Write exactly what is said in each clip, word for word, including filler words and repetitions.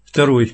Второй.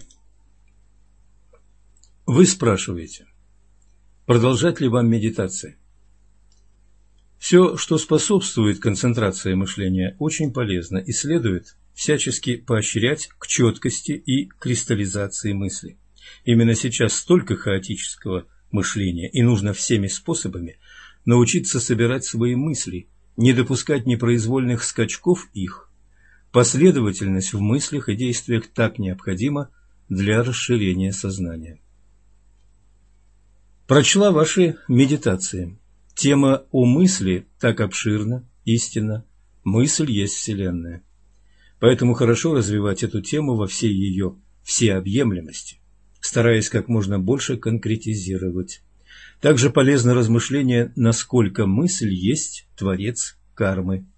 Вы спрашиваете, продолжать ли вам медитации? Все, что способствует концентрации мышления, очень полезно и следует всячески поощрять к четкости и кристаллизации мысли. Именно сейчас столько хаотического мышления, и нужно всеми способами научиться собирать свои мысли, не допускать непроизвольных скачков их. Последовательность в мыслях и действиях так необходима для расширения сознания. Прочла ваши медитации. Тема о мысли так обширна, истинна. Мысль есть Вселенная. Поэтому хорошо развивать эту тему во всей ее всеобъемлемости, стараясь как можно больше конкретизировать. Также полезно размышление, насколько мысль есть творец кармы.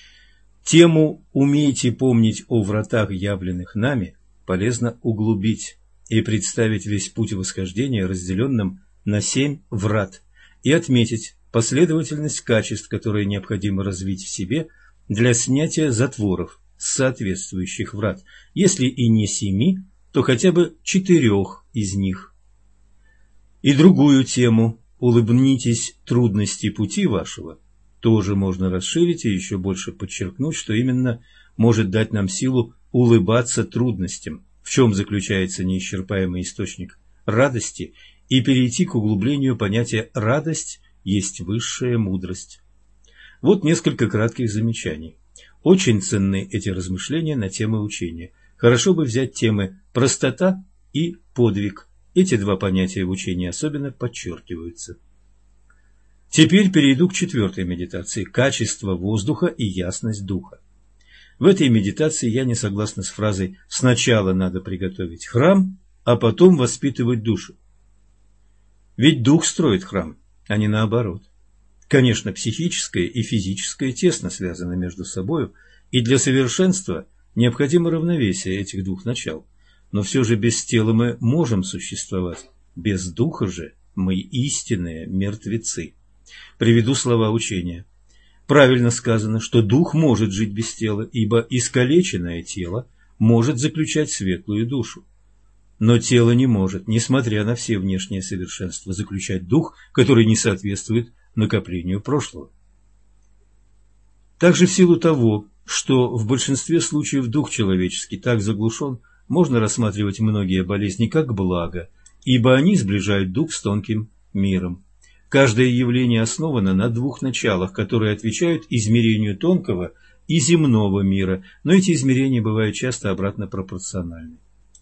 Тему «Умейте помнить о вратах, явленных нами» полезно углубить и представить весь путь восхождения разделенным на семь врат и отметить последовательность качеств, которые необходимо развить в себе для снятия затворов с соответствующих врат, если и не семи, то хотя бы четырех из них. И другую тему «Улыбнитесь трудности пути вашего» тоже можно расширить и еще больше подчеркнуть, что именно может дать нам силу улыбаться трудностям, в чем заключается неисчерпаемый источник радости, и перейти к углублению понятия «радость есть высшая мудрость». Вот несколько кратких замечаний. Очень ценны эти размышления на темы учения. Хорошо бы взять темы «простота» и «подвиг». Эти два понятия в учении особенно подчеркиваются. Теперь перейду к четвертой медитации – качество воздуха и ясность духа. В этой медитации я не согласна с фразой «сначала надо приготовить храм, а потом воспитывать душу». Ведь дух строит храм, а не наоборот. Конечно, психическое и физическое тесно связаны между собою, и для совершенства необходимо равновесие этих двух начал. Но все же без тела мы можем существовать, без духа же мы истинные мертвецы. Приведу слова учения. Правильно сказано, что дух может жить без тела, ибо искалеченное тело может заключать светлую душу. Но тело не может, несмотря на все внешние совершенства, заключать дух, который не соответствует накоплению прошлого. Также в силу того, что в большинстве случаев дух человеческий так заглушен, можно рассматривать многие болезни как благо, ибо они сближают дух с тонким миром. Каждое явление основано на двух началах, которые отвечают измерению тонкого и земного мира, но эти измерения бывают часто обратно пропорциональны.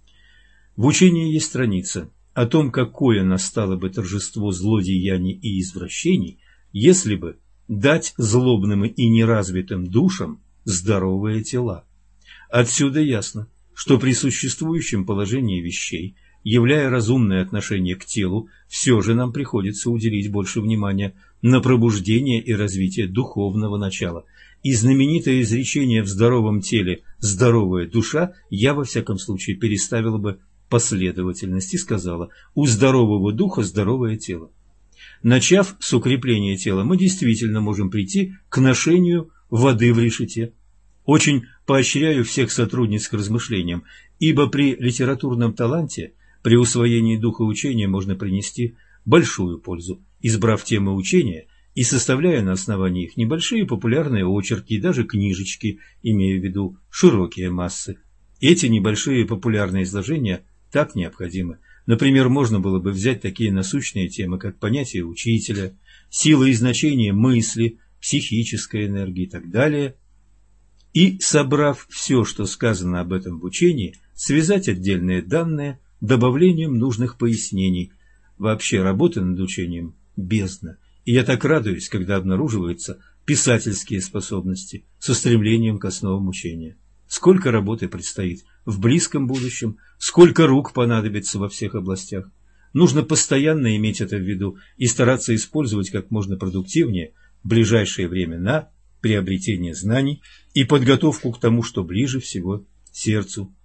В учении есть страница о том, какое настало бы торжество злодеяний и извращений, если бы дать злобным и неразвитым душам здоровые тела. Отсюда ясно, что при существующем положении вещей, являя разумное отношение к телу, все же нам приходится уделить больше внимания на пробуждение и развитие духовного начала. И знаменитое изречение «в здоровом теле здоровая душа» я во всяком случае переставила бы последовательность и сказала «у здорового духа здоровое тело». Начав с укрепления тела, мы действительно можем прийти к ношению воды в решете. Очень поощряю всех сотрудниц к размышлениям, ибо при литературном таланте, при усвоении духа учения можно принести большую пользу, избрав темы учения и составляя на основании их небольшие популярные очерки и даже книжечки, имея в виду широкие массы. Эти небольшие популярные изложения так необходимы. Например, можно было бы взять такие насущные темы, как понятие учителя, сила и значение мысли, психической энергии и так далее, и, собрав все, что сказано об этом в учении, связать отдельные данные добавлением нужных пояснений. Вообще, работа над учением – бездна, и я так радуюсь, когда обнаруживаются писательские способности со стремлением к основам учения. Сколько работы предстоит в близком будущем, сколько рук понадобится во всех областях. Нужно постоянно иметь это в виду и стараться использовать как можно продуктивнее в ближайшее время на приобретение знаний и подготовку к тому, что ближе всего сердцу.